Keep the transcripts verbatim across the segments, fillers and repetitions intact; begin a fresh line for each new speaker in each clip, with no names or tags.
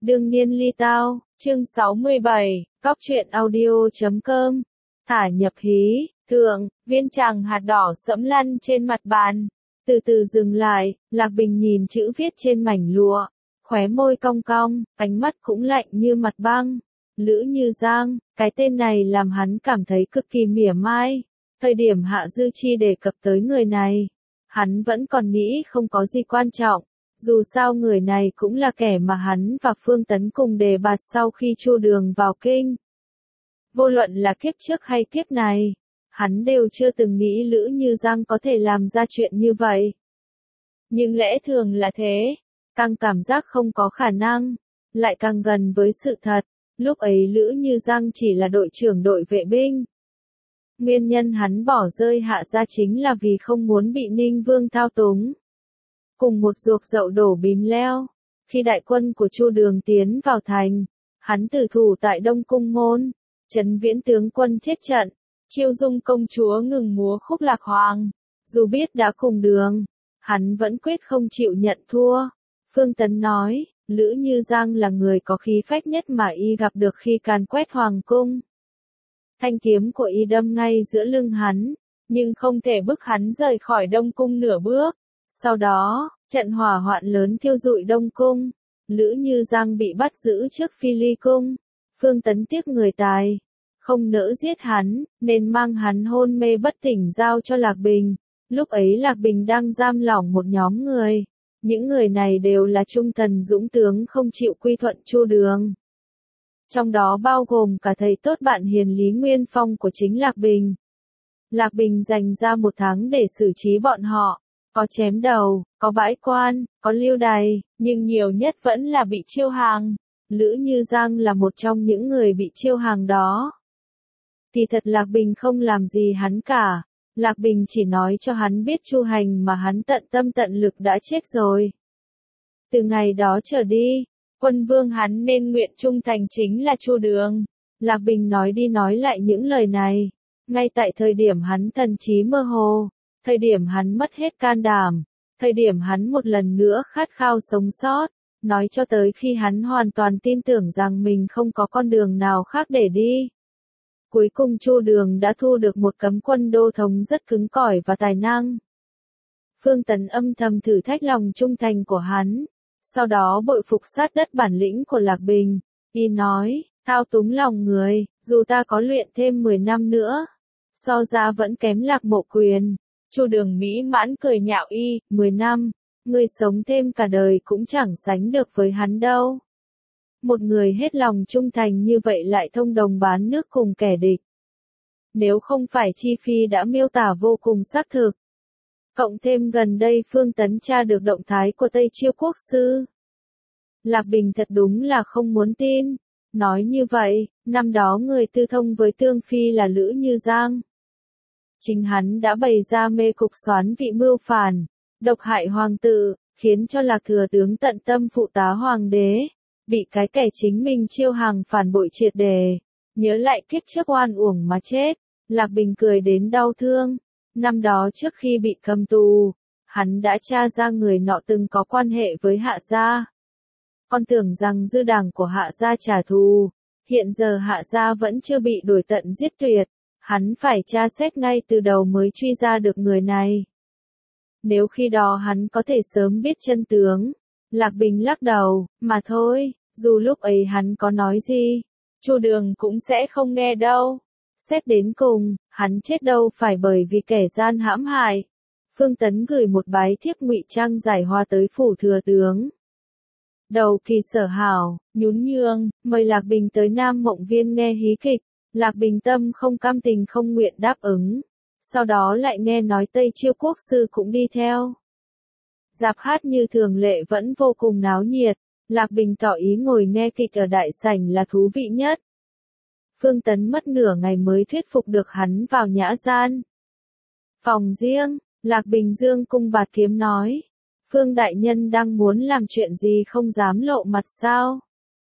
Đương nhiên ly tao, chương sáu mươi bảy, góc truyện audio chấm com. Thả nhập hí, thượng, viên tràng hạt đỏ sẫm lăn trên mặt bàn. Từ từ dừng lại, Lạc Bình nhìn chữ viết trên mảnh lụa. Khóe môi cong cong, ánh mắt cũng lạnh như mặt băng. Lữ Như Giang, cái tên này làm hắn cảm thấy cực kỳ mỉa mai. Thời điểm Hạ Dư Chi đề cập tới người này, hắn vẫn còn nghĩ không có gì quan trọng. Dù sao người này cũng là kẻ mà hắn và Phương Tấn cùng đề bạt sau khi Chu Đường vào kinh. Vô luận là kiếp trước hay kiếp này, hắn đều chưa từng nghĩ Lữ Như Giang có thể làm ra chuyện như vậy. Nhưng lẽ thường là thế, càng cảm giác không có khả năng, lại càng gần với sự thật. Lúc ấy Lữ Như Giang chỉ là đội trưởng đội vệ binh. Nguyên nhân hắn bỏ rơi Hạ gia chính là vì không muốn bị Ninh Vương thao túng. Cùng một ruột dậu đổ bìm leo, khi đại quân của Chu Đường tiến vào thành, hắn tử thủ tại Đông Cung môn, Trấn Viễn tướng quân chết trận, Chiêu Dung công chúa ngừng múa khúc Lạc Hoàng. Dù biết đã cùng đường, hắn vẫn quyết không chịu nhận thua. Phương Tấn nói, Lữ Như Giang là người có khí phách nhất mà y gặp được khi càn quét hoàng cung. Thanh kiếm của y đâm ngay giữa lưng hắn, nhưng không thể bức hắn rời khỏi Đông Cung nửa bước. Sau đó, trận hỏa hoạn lớn thiêu rụi Đông Cung. Lữ Như Giang bị bắt giữ trước Phi Ly Cung. Phương Tấn tiếc người tài, không nỡ giết hắn, nên mang hắn hôn mê bất tỉnh giao cho Lạc Bình. Lúc ấy Lạc Bình đang giam lỏng một nhóm người. Những người này đều là trung thần dũng tướng không chịu quy thuận Chu Đường. Trong đó bao gồm cả thầy tốt bạn hiền Lý Nguyên Phong của chính Lạc Bình. Lạc Bình dành ra một tháng để xử trí bọn họ. Có chém đầu, có bãi quan, có lưu đày, nhưng nhiều nhất vẫn là bị chiêu hàng. Lữ Như Giang là một trong những người bị chiêu hàng đó. Thì thật Lạc Bình không làm gì hắn cả. Lạc Bình chỉ nói cho hắn biết Chu Hành mà hắn tận tâm tận lực đã chết rồi. Từ ngày đó trở đi, quân vương hắn nên nguyện trung thành chính là Chu Đường. Lạc Bình nói đi nói lại những lời này. Ngay tại thời điểm hắn thần trí mơ hồ. Thời điểm hắn mất hết can đảm, thời điểm hắn một lần nữa khát khao sống sót, nói cho tới khi hắn hoàn toàn tin tưởng rằng mình không có con đường nào khác để đi. Cuối cùng Chu Đường đã thu được một cấm quân đô thống rất cứng cỏi và tài năng. Phương Tấn âm thầm thử thách lòng trung thành của hắn, sau đó bội phục sát đất bản lĩnh của Lạc Bình. Y nói, thao túng lòng người, dù ta có luyện thêm mười năm nữa, so ra vẫn kém Lạc Mộ Quyền. Chu Đường mỹ mãn cười nhạo y, mười năm, ngươi sống thêm cả đời cũng chẳng sánh được với hắn đâu. Một người hết lòng trung thành như vậy lại thông đồng bán nước cùng kẻ địch. Nếu không phải Chi Phi đã miêu tả vô cùng xác thực. Cộng thêm gần đây Phương Tấn tra được động thái của Tây Chiêu Quốc sư. Lạc Bình thật đúng là không muốn tin. Nói như vậy, năm đó người tư thông với Tương Phi là Lữ Như Giang. Chính hắn đã bày ra mê cục xoán vị mưu phản, độc hại hoàng tử, khiến cho Lạc thừa tướng tận tâm phụ tá hoàng đế, bị cái kẻ chính mình chiêu hàng phản bội triệt đề, nhớ lại kiếp trước oan uổng mà chết. Lạc Bình cười đến đau thương. Năm đó trước khi bị cầm tù, hắn đã tra ra người nọ từng có quan hệ với Hạ gia. Con tưởng rằng dư đảng của Hạ gia trả thù, hiện giờ Hạ gia vẫn chưa bị đuổi tận giết tuyệt. Hắn phải tra xét ngay từ đầu mới truy ra được người này. Nếu khi đó hắn có thể sớm biết chân tướng, Lạc Bình lắc đầu, mà thôi, dù lúc ấy hắn có nói gì, Chu Đường cũng sẽ không nghe đâu. Xét đến cùng, hắn chết đâu phải bởi vì kẻ gian hãm hại. Phương Tấn gửi một bái thiếp ngụy trang giải hoa tới phủ thừa tướng. Đầu kỳ Sở Hảo, nhún nhường, mời Lạc Bình tới Nam Mộng Viên nghe hí kịch. Lạc Bình tâm không cam tình không nguyện đáp ứng. Sau đó lại nghe nói Tây Chiêu Quốc sư cũng đi theo. Dạp hát như thường lệ vẫn vô cùng náo nhiệt. Lạc Bình tỏ ý ngồi nghe kịch ở đại sảnh là thú vị nhất. Phương Tấn mất nửa ngày mới thuyết phục được hắn vào nhã gian. Phòng riêng, Lạc Bình dương cung bạt kiếm nói. Phương đại nhân đang muốn làm chuyện gì không dám lộ mặt sao?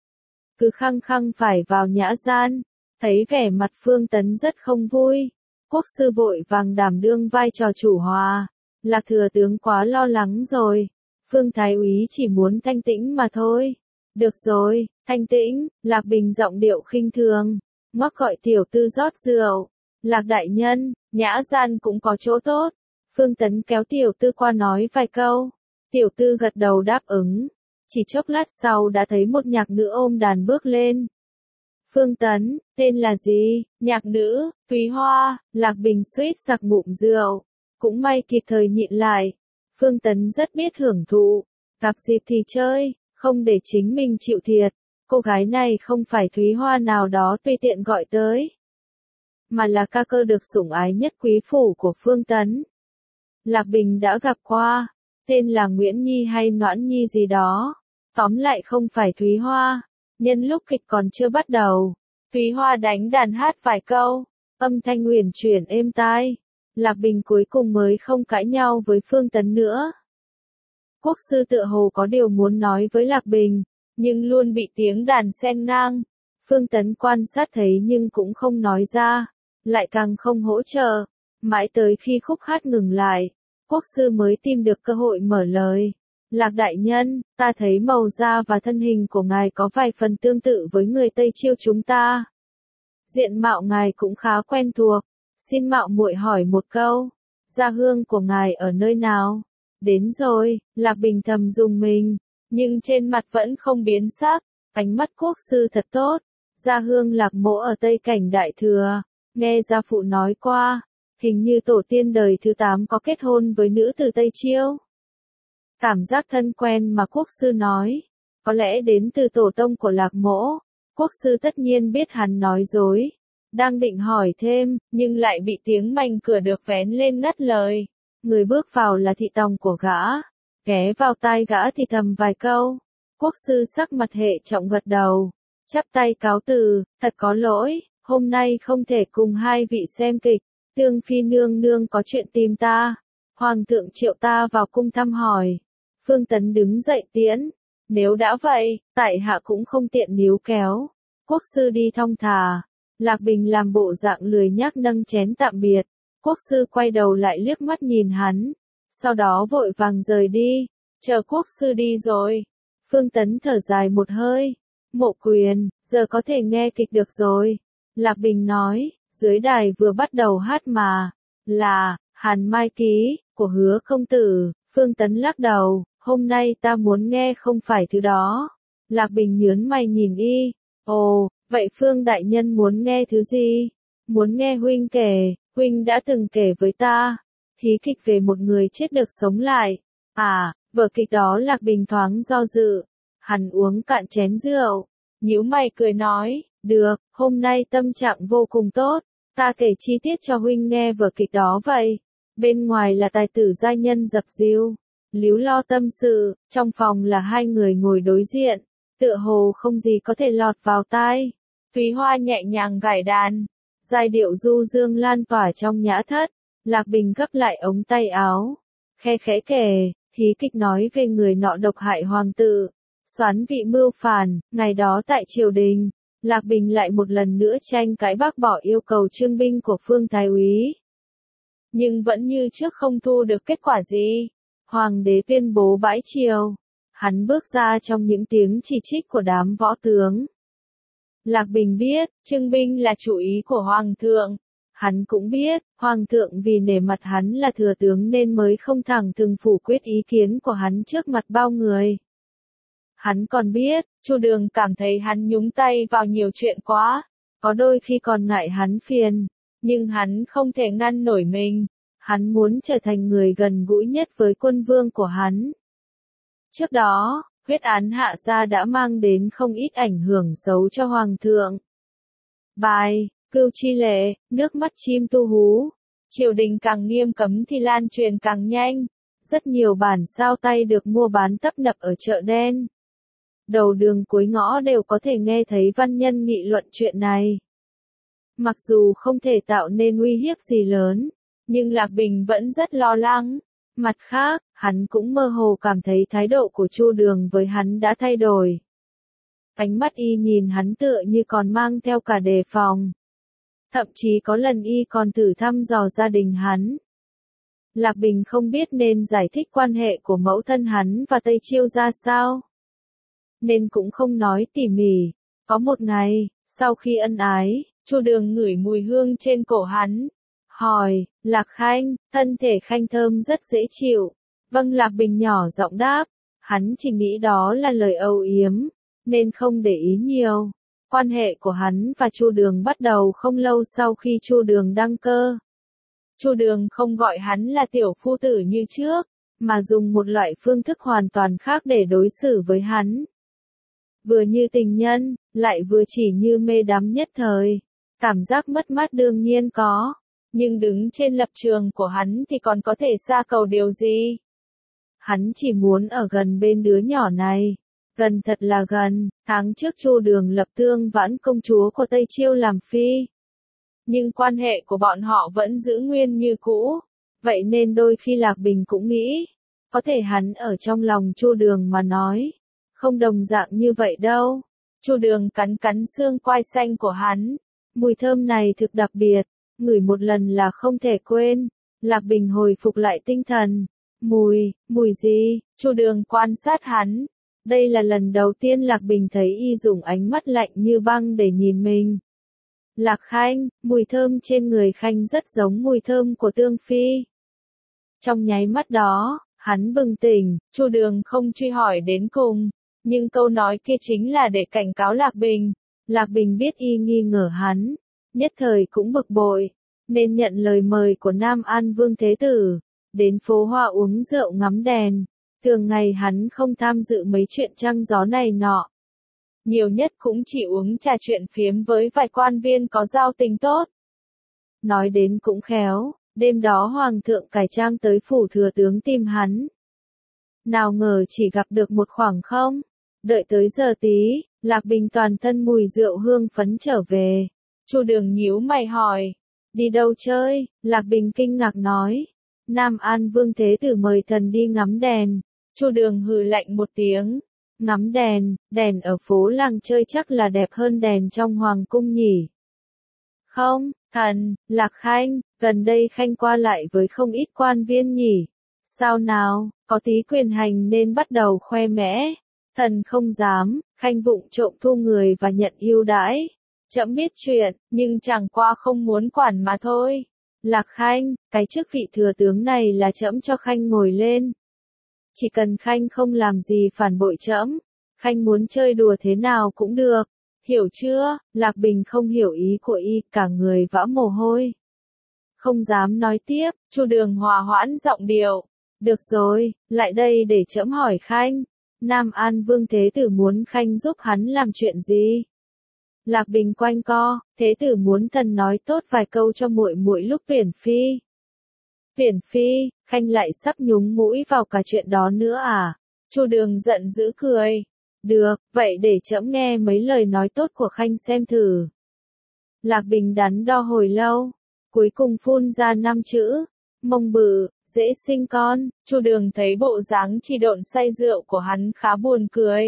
Cứ khăng khăng phải vào nhã gian. Thấy vẻ mặt Phương Tấn rất không vui. Quốc sư vội vàng đảm đương vai trò chủ hòa. Lạc thừa tướng quá lo lắng rồi. Phương Thái úy chỉ muốn thanh tĩnh mà thôi. Được rồi, thanh tĩnh, Lạc Bình giọng điệu khinh thường, ngoắc gọi tiểu tư rót rượu. Lạc đại nhân, nhã gian cũng có chỗ tốt. Phương Tấn kéo tiểu tư qua nói vài câu. Tiểu tư gật đầu đáp ứng. Chỉ chốc lát sau đã thấy một nhạc nữ ôm đàn bước lên. Phương Tấn, tên là gì? Nhạc nữ, Thúy Hoa. Lạc Bình suýt sặc ngụm rượu. Cũng may kịp thời nhịn lại. Phương Tấn rất biết hưởng thụ. Gặp dịp thì chơi, không để chính mình chịu thiệt. Cô gái này không phải Thúy Hoa nào đó tùy tiện gọi tới, mà là ca cơ được sủng ái nhất quý phủ của Phương Tấn. Lạc Bình đã gặp qua, tên là Nguyễn Nhi hay Noãn Nhi gì đó. Tóm lại không phải Thúy Hoa. Nhân lúc kịch còn chưa bắt đầu, Thúy Hoa đánh đàn hát vài câu, âm thanh huyền chuyển êm tai. Lạc Bình cuối cùng mới không cãi nhau với Phương Tấn nữa. Quốc sư tựa hồ có điều muốn nói với Lạc Bình, nhưng luôn bị tiếng đàn xen ngang. Phương Tấn quan sát thấy nhưng cũng không nói ra, lại càng không hỗ trợ. Mãi tới khi khúc hát ngừng lại, quốc sư mới tìm được cơ hội mở lời. Lạc đại nhân, ta thấy màu da và thân hình của ngài có vài phần tương tự với người Tây Chiêu chúng ta. Diện mạo ngài cũng khá quen thuộc. Xin mạo muội hỏi một câu, gia hương của ngài ở nơi nào? Đến rồi, Lạc Bình thầm dùng mình, nhưng trên mặt vẫn không biến sắc. Ánh mắt quốc sư thật tốt. Gia hương Lạc mỗ ở Tây Cảnh Đại Thừa, nghe gia phụ nói qua, hình như tổ tiên đời thứ tám có kết hôn với nữ từ Tây Chiêu. Cảm giác thân quen mà quốc sư nói, có lẽ đến từ tổ tông của Lạc mỗ. Quốc sư tất nhiên biết hắn nói dối. Đang định hỏi thêm, nhưng lại bị tiếng mành cửa được vén lên ngắt lời. Người bước vào là thị tòng của gã. Ghé vào tai gã thì thầm vài câu. Quốc sư sắc mặt hệ trọng gật đầu. Chắp tay cáo từ, thật có lỗi, hôm nay không thể cùng hai vị xem kịch. Tương phi nương nương có chuyện tìm ta. Hoàng thượng triệu ta vào cung thăm hỏi. Phương Tấn đứng dậy tiễn. Nếu đã vậy, tại hạ cũng không tiện níu kéo. Quốc sư đi thong thả. Lạc Bình làm bộ dạng lười nhác nâng chén tạm biệt. Quốc sư quay đầu lại liếc mắt nhìn hắn. Sau đó vội vàng rời đi. Chờ quốc sư đi rồi. Phương Tấn thở dài một hơi. Mộ Quyền, giờ có thể nghe kịch được rồi. Lạc Bình nói, dưới đài vừa bắt đầu hát mà. Là, Hàn Mai Ký, của Hứa công tử. Phương Tấn lắc đầu, hôm nay ta muốn nghe không phải thứ đó. Lạc Bình nhớn mày nhìn y. Ồ, vậy Phương đại nhân muốn nghe thứ gì? Muốn nghe huynh kể, huynh đã từng kể với ta. Hí kịch về một người chết được sống lại. À, vở kịch đó Lạc Bình thoáng do dự. Hắn uống cạn chén rượu. Nhíu mày cười nói, được, hôm nay tâm trạng vô cùng tốt. Ta kể chi tiết cho huynh nghe vở kịch đó vậy. Bên ngoài là tài tử giai nhân dập dìu, líu lo tâm sự, trong phòng là hai người ngồi đối diện. Tựa hồ không gì có thể lọt vào tai. Thúy Hoa nhẹ nhàng gảy đàn. Giai điệu du dương lan tỏa trong nhã thất. Lạc Bình gấp lại ống tay áo. Khe khẽ kể, hí kịch nói về người nọ độc hại hoàng tử. Xoán vị mưu phản, ngày đó tại triều đình. Lạc Bình lại một lần nữa tranh cãi bác bỏ yêu cầu trương binh của Phương Thái úy. Nhưng vẫn như trước không thu được kết quả gì. Hoàng đế tuyên bố bãi triều. Hắn bước ra trong những tiếng chỉ trích của đám võ tướng. Lạc Bình biết, trưng binh là chủ ý của Hoàng thượng. Hắn cũng biết, Hoàng thượng vì nể mặt hắn là thừa tướng nên mới không thẳng thừng phủ quyết ý kiến của hắn trước mặt bao người. Hắn còn biết, Chu Đường cảm thấy hắn nhúng tay vào nhiều chuyện quá, có đôi khi còn ngại hắn phiền, nhưng hắn không thể ngăn nổi mình. Hắn muốn trở thành người gần gũi nhất với quân vương của hắn. Trước đó, huyết án hạ gia đã mang đến không ít ảnh hưởng xấu cho Hoàng thượng. Bài, Cưu Chi Lệ, nước mắt chim tu hú. Triều đình càng nghiêm cấm thì lan truyền càng nhanh. Rất nhiều bản sao tay được mua bán tấp nập ở chợ đen. Đầu đường cuối ngõ đều có thể nghe thấy văn nhân nghị luận chuyện này. Mặc dù không thể tạo nên uy hiếp gì lớn, nhưng Lạc Bình vẫn rất lo lắng. Mặt khác, hắn cũng mơ hồ cảm thấy thái độ của Chu Đường với hắn đã thay đổi. Ánh mắt y nhìn hắn tựa như còn mang theo cả đề phòng. Thậm chí có lần y còn thử thăm dò gia đình hắn. Lạc Bình không biết nên giải thích quan hệ của mẫu thân hắn và Tây Chiêu ra sao. nên cũng không nói tỉ mỉ. Có một ngày, sau khi ân ái, Chu Đường ngửi mùi hương trên cổ hắn, hỏi, Lạc Khanh, thân thể Khanh thơm rất dễ chịu. Vâng, Lạc Bình nhỏ giọng đáp, hắn chỉ nghĩ đó là lời âu yếm, nên không để ý nhiều. Quan hệ của hắn và Chu Đường bắt đầu không lâu sau khi Chu Đường đăng cơ. Chu Đường không gọi hắn là tiểu phu tử như trước, mà dùng một loại phương thức hoàn toàn khác để đối xử với hắn. Vừa như tình nhân, lại vừa chỉ như mê đắm nhất thời. Cảm giác mất mát đương nhiên có, nhưng đứng trên lập trường của hắn thì còn có thể xa cầu điều gì? Hắn chỉ muốn ở gần bên đứa nhỏ này. Gần thật là gần, tháng trước Chu Đường lập Tương Vãn công chúa của Tây Chiêu làm phi. Nhưng quan hệ của bọn họ vẫn giữ nguyên như cũ. Vậy nên đôi khi Lạc Bình cũng nghĩ, có thể hắn ở trong lòng Chu Đường mà nói. Không đồng dạng như vậy đâu. Chu Đường cắn cắn xương quai xanh của hắn. Mùi thơm này thực đặc biệt, ngửi một lần là không thể quên. Lạc Bình hồi phục lại tinh thần. Mùi, mùi gì? Chu Đường quan sát hắn. Đây là lần đầu tiên Lạc Bình thấy y dùng ánh mắt lạnh như băng để nhìn mình. Lạc Khanh, mùi thơm trên người Khanh rất giống mùi thơm của Tương Phi. Trong nháy mắt đó, hắn bừng tỉnh, Chu Đường không truy hỏi đến cùng, nhưng câu nói kia chính là để cảnh cáo Lạc Bình. Lạc Bình biết y nghi ngờ hắn, nhất thời cũng bực bội, nên nhận lời mời của Nam An Vương Thế Tử, đến phố hoa uống rượu ngắm đèn. Thường ngày hắn không tham dự mấy chuyện trăng gió này nọ. Nhiều nhất cũng chỉ uống trà chuyện phiếm với vài quan viên có giao tình tốt. Nói đến cũng khéo, đêm đó Hoàng thượng cải trang tới phủ thừa tướng tìm hắn. Nào ngờ chỉ gặp được một khoảng không. Đợi tới giờ tí, Lạc Bình toàn thân mùi rượu hương phấn trở về. Chu Đường nhíu mày hỏi, đi đâu chơi? Lạc Bình kinh ngạc nói, Nam An Vương Thế Tử mời thần đi ngắm đèn. Chu Đường hừ lạnh một tiếng, ngắm đèn, đèn ở phố làng chơi chắc là đẹp hơn đèn trong hoàng cung nhỉ. Không, thần, Lạc Khanh, gần đây Khanh qua lại với không ít quan viên nhỉ. Sao nào, có tí quyền hành nên bắt đầu khoe mẽ. Thần không dám, Khanh vụng trộm thu người và nhận ưu đãi. Trẫm biết chuyện, nhưng chẳng qua không muốn quản mà thôi. Lạc Khanh, cái chức vị thừa tướng này là trẫm cho Khanh ngồi lên. Chỉ cần Khanh không làm gì phản bội trẫm, Khanh muốn chơi đùa thế nào cũng được. Hiểu chưa? Lạc Bình không hiểu ý của y, cả người vã mồ hôi. Không dám nói tiếp, Chu Đường hòa hoãn giọng điệu. Được rồi, lại đây để trẫm hỏi Khanh. Nam An Vương Thế Tử muốn Khanh giúp hắn làm chuyện gì? Lạc Bình quanh co, Thế Tử muốn thần nói tốt vài câu cho muội muội lúc tuyển phi. Tuyển phi, Khanh lại sắp nhúng mũi vào cả chuyện đó nữa à? Chu Đường giận dữ cười. Được, vậy để trẫm nghe mấy lời nói tốt của Khanh xem thử. Lạc Bình đắn đo hồi lâu, cuối cùng phun ra năm chữ, mông bự, dễ sinh con. Chu Đường thấy bộ dáng chỉ độn say rượu của hắn khá buồn cười.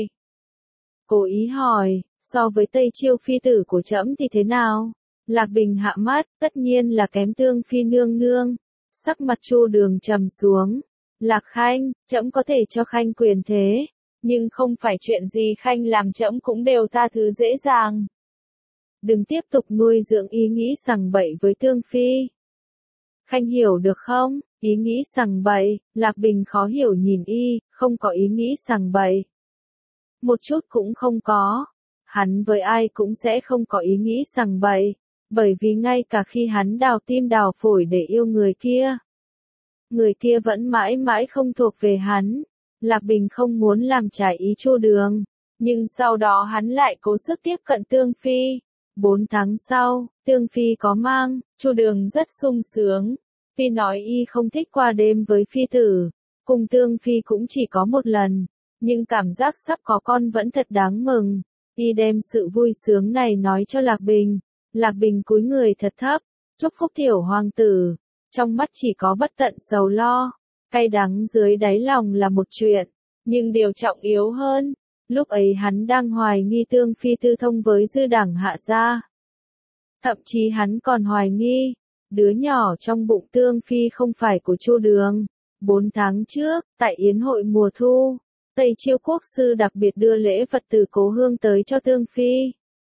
Cố ý hỏi, so với Tây Chiêu phi tử của trẫm thì thế nào? Lạc Bình hạ mắt, tất nhiên là kém Tương Phi nương nương. Sắc mặt Chu Đường trầm xuống. Lạc Khanh, trẫm có thể cho Khanh quyền thế, nhưng không phải chuyện gì Khanh làm trẫm cũng đều tha thứ dễ dàng. Đừng tiếp tục nuôi dưỡng ý nghĩ sằng bậy với Tương Phi. Khanh hiểu được không? Ý nghĩ sằng bậy, Lạc Bình khó hiểu nhìn y, không có ý nghĩ sằng bậy. Một chút cũng không có. Hắn với ai cũng sẽ không có ý nghĩ sằng bậy, bởi vì ngay cả khi hắn đào tim đào phổi để yêu người kia, người kia vẫn mãi mãi không thuộc về hắn. Lạc Bình không muốn làm trái ý Chu Đường, nhưng sau đó hắn lại cố sức tiếp cận Tương Phi. Bốn tháng sau, Tương Phi có mang, Chu Đường rất sung sướng. Phi nói y không thích qua đêm với phi tử, cùng Tương Phi cũng chỉ có một lần, nhưng cảm giác sắp có con vẫn thật đáng mừng. Y đem sự vui sướng này nói cho Lạc Bình. Lạc Bình cúi người thật thấp, chúc phúc tiểu hoàng tử. Trong mắt chỉ có bất tận sầu lo, cay đắng dưới đáy lòng là một chuyện, nhưng điều trọng yếu hơn, lúc ấy hắn đang hoài nghi Tương Phi tư thông với dư đẳng hạ gia. Thậm chí hắn còn hoài nghi, đứa nhỏ trong bụng Tương Phi không phải của Chu Đường. Bốn tháng trước, tại yến hội mùa thu, Tây Chiêu quốc sư đặc biệt đưa lễ vật từ cố hương tới cho Tương Phi.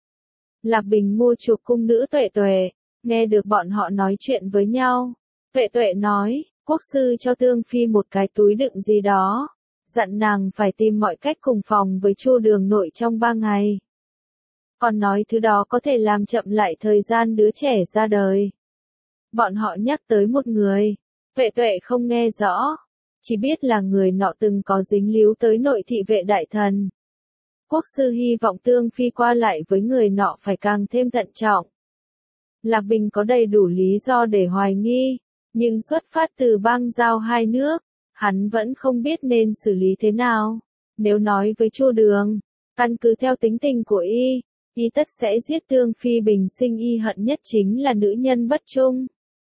Lạc Bình mua chuộc cung nữ Tuệ Tuệ, nghe được bọn họ nói chuyện với nhau. Tuệ Tuệ nói, quốc sư cho Tương Phi một cái túi đựng gì đó, dặn nàng phải tìm mọi cách cùng phòng với Chu Đường nội trong ba ngày. Còn nói thứ đó có thể làm chậm lại thời gian đứa trẻ ra đời. Bọn họ nhắc tới một người, Tuệ Tuệ không nghe rõ, chỉ biết là người nọ từng có dính líu tới nội thị vệ đại thần. Quốc sư hy vọng Tương Phi qua lại với người nọ phải càng thêm thận trọng. Lạc Bình có đầy đủ lý do để hoài nghi, nhưng xuất phát từ bang giao hai nước, hắn vẫn không biết nên xử lý thế nào. Nếu nói với Chu Đường, căn cứ theo tính tình của y, y tất sẽ giết Tương Phi, bình sinh y hận nhất chính là nữ nhân bất trung.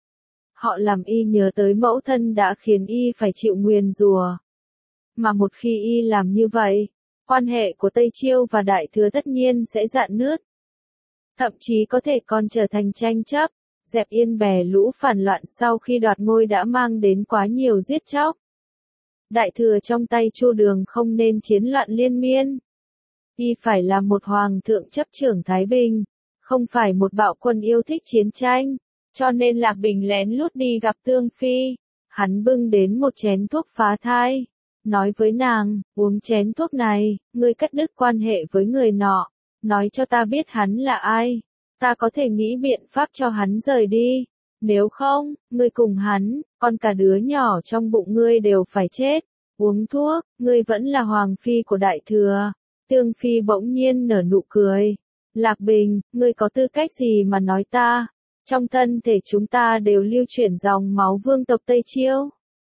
Họ làm y nhớ tới mẫu thân đã khiến y phải chịu nguyền rủa. Mà một khi y làm như vậy, quan hệ của Tây Chiêu và Đại Thừa tất nhiên sẽ rạn nứt. Thậm chí có thể còn trở thành tranh chấp, dẹp yên bè lũ phản loạn sau khi đoạt ngôi đã mang đến quá nhiều giết chóc. Đại Thừa trong tay Chu Đường không nên chiến loạn liên miên. Y phải là một hoàng thượng chấp trưởng Thái Bình, không phải một bạo quân yêu thích chiến tranh. Cho nên Lạc Bình lén lút đi gặp Tương Phi. Hắn bưng đến một chén thuốc phá thai, nói với nàng, uống chén thuốc này, ngươi cắt đứt quan hệ với người nọ, nói cho ta biết hắn là ai, ta có thể nghĩ biện pháp cho hắn rời đi, nếu không, ngươi cùng hắn, còn cả đứa nhỏ trong bụng ngươi đều phải chết, uống thuốc, ngươi vẫn là hoàng phi của Đại Thừa. Tương Phi bỗng nhiên nở nụ cười, Lạc Bình, ngươi có tư cách gì mà nói ta? Trong thân thể chúng ta đều lưu chuyển dòng máu vương tộc Tây Chiêu.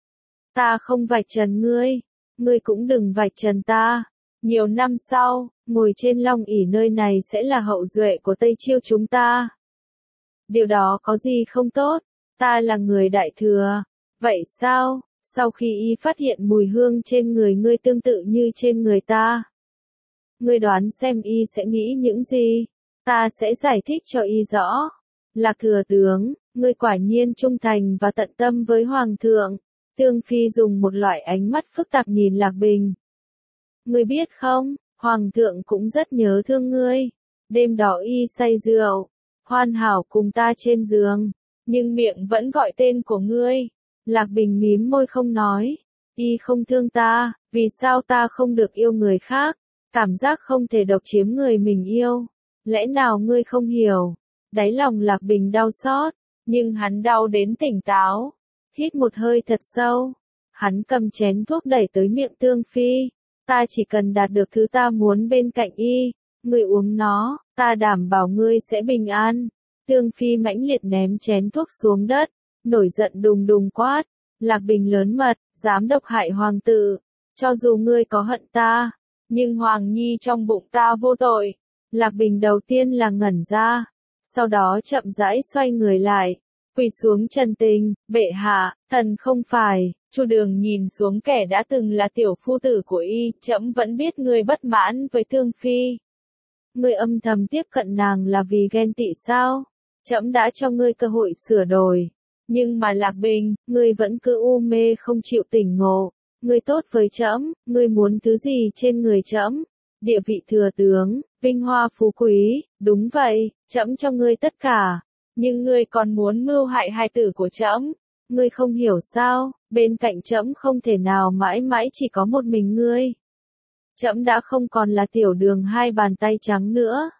Ta không vạch trần ngươi, ngươi cũng đừng vạch trần ta. Nhiều năm sau, ngồi trên long ỷ nơi này sẽ là hậu duệ của Tây Chiêu chúng ta. Điều đó có gì không tốt, ta là người Đại Thừa. Vậy sao, sau khi y phát hiện mùi hương trên người ngươi tương tự như trên người ta? Ngươi đoán xem y sẽ nghĩ những gì? Ta sẽ giải thích cho y rõ. Lạc Thừa tướng, ngươi quả nhiên trung thành và tận tâm với Hoàng thượng. Tương Phi dùng một loại ánh mắt phức tạp nhìn Lạc Bình. Ngươi biết không, Hoàng thượng cũng rất nhớ thương ngươi. Đêm đó y say rượu, hoàn hảo cùng ta trên giường, nhưng miệng vẫn gọi tên của ngươi. Lạc Bình mím môi không nói. Y không thương ta, vì sao ta không được yêu người khác? Cảm giác không thể độc chiếm người mình yêu. Lẽ nào ngươi không hiểu? Đáy lòng Lạc Bình đau xót, nhưng hắn đau đến tỉnh táo. Hít một hơi thật sâu, hắn cầm chén thuốc đẩy tới miệng Tương Phi. Ta chỉ cần đạt được thứ ta muốn bên cạnh y, ngươi uống nó, ta đảm bảo ngươi sẽ bình an. Tương Phi mãnh liệt ném chén thuốc xuống đất, nổi giận đùng đùng quát, Lạc Bình lớn mật, dám độc hại hoàng tử. Cho dù ngươi có hận ta, nhưng Hoàng Nhi trong bụng ta vô tội. Lạc Bình đầu tiên là ngẩn ra, sau đó chậm rãi xoay người lại, quỳ xuống trần tình, bệ hạ, thần không phải. Chu Đường nhìn xuống kẻ đã từng là tiểu phu tử của y, trẫm vẫn biết ngươi bất mãn với Tương Phi. Ngươi âm thầm tiếp cận nàng là vì ghen tị sao? Trẫm đã cho ngươi cơ hội sửa đổi, nhưng mà Lạc Bình, ngươi vẫn cứ u mê không chịu tỉnh ngộ. Ngươi tốt với trẫm, ngươi muốn thứ gì trên người trẫm? Địa vị thừa tướng, vinh hoa phú quý, đúng vậy, trẫm cho ngươi tất cả, nhưng ngươi còn muốn mưu hại hài tử của trẫm. Ngươi không hiểu sao, bên cạnh trẫm không thể nào mãi mãi chỉ có một mình ngươi. Trẫm đã không còn là tiểu Đường hai bàn tay trắng nữa.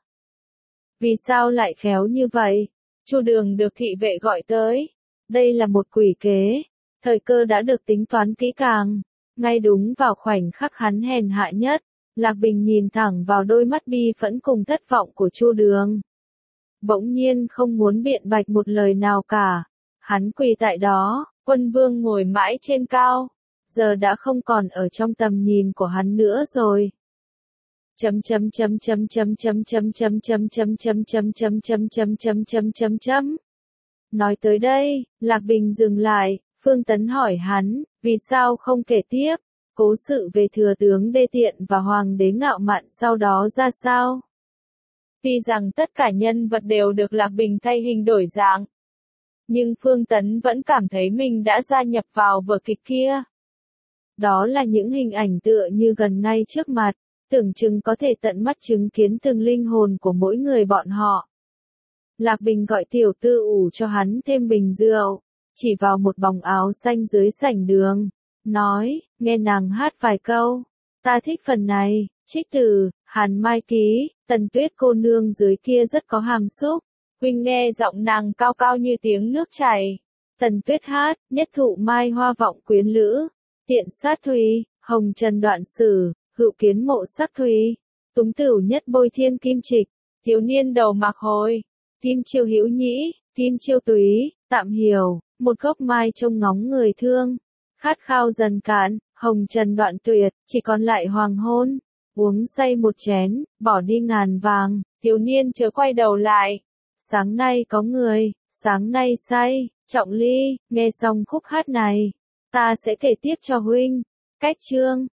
Vì sao lại khéo như vậy? Chu Đường được thị vệ gọi tới. Đây là một quỷ kế, thời cơ đã được tính toán kỹ càng. Ngay đúng vào khoảnh khắc hắn hèn hạ nhất, Lạc Bình nhìn thẳng vào đôi mắt bi phẫn cùng thất vọng của Chu Đường. Bỗng nhiên không muốn biện bạch một lời nào cả. Hắn quỳ tại đó, quân vương ngồi mãi trên cao, giờ đã không còn ở trong tầm nhìn của hắn nữa rồi. Chấm chấm chấm chấm chấm chấm chấm chấm chấm chấm chấm chấm chấm chấm chấm chấm chấm chấm chấm. Nói tới đây, Lạc Bình dừng lại, Phương Tấn hỏi hắn, vì sao không kể tiếp, cố sự về thừa tướng đê tiện và hoàng đế ngạo mạn sau đó ra sao? Tuy rằng tất cả nhân vật đều được Lạc Bình thay hình đổi dạng, nhưng Phương Tấn vẫn cảm thấy mình đã gia nhập vào vở kịch kia. Đó là những hình ảnh tựa như gần ngay trước mặt, tưởng chừng có thể tận mắt chứng kiến từng linh hồn của mỗi người bọn họ. Lạc Bình gọi tiểu tư ủ cho hắn thêm bình rượu, chỉ vào một bóng áo xanh dưới sảnh đường, nói, nghe nàng hát vài câu, ta thích phần này, trích từ, Hàn Mai Ký, Tần Tuyết cô nương dưới kia rất có hàm xúc, huynh nghe giọng nàng cao cao như tiếng nước chảy. Tần Tuyết hát, nhất thụ mai hoa vọng quyến lữ, tiện sát thùy, hồng trần đoạn sử, hữu kiến mộ sắc thùy, túng tửu nhất bôi thiên kim trịch, thiếu niên đầu mạc hồi, kim chiêu hữu nhĩ, kim chiêu túy, tạm hiểu, một gốc mai trông ngóng người thương, khát khao dần cạn, hồng trần đoạn tuyệt, chỉ còn lại hoàng hôn, uống say một chén, bỏ đi ngàn vàng, thiếu niên chớ quay đầu lại, sáng nay có người, sáng nay say, trọng ly, nghe xong khúc hát này, ta sẽ kể tiếp cho huynh, cách chương.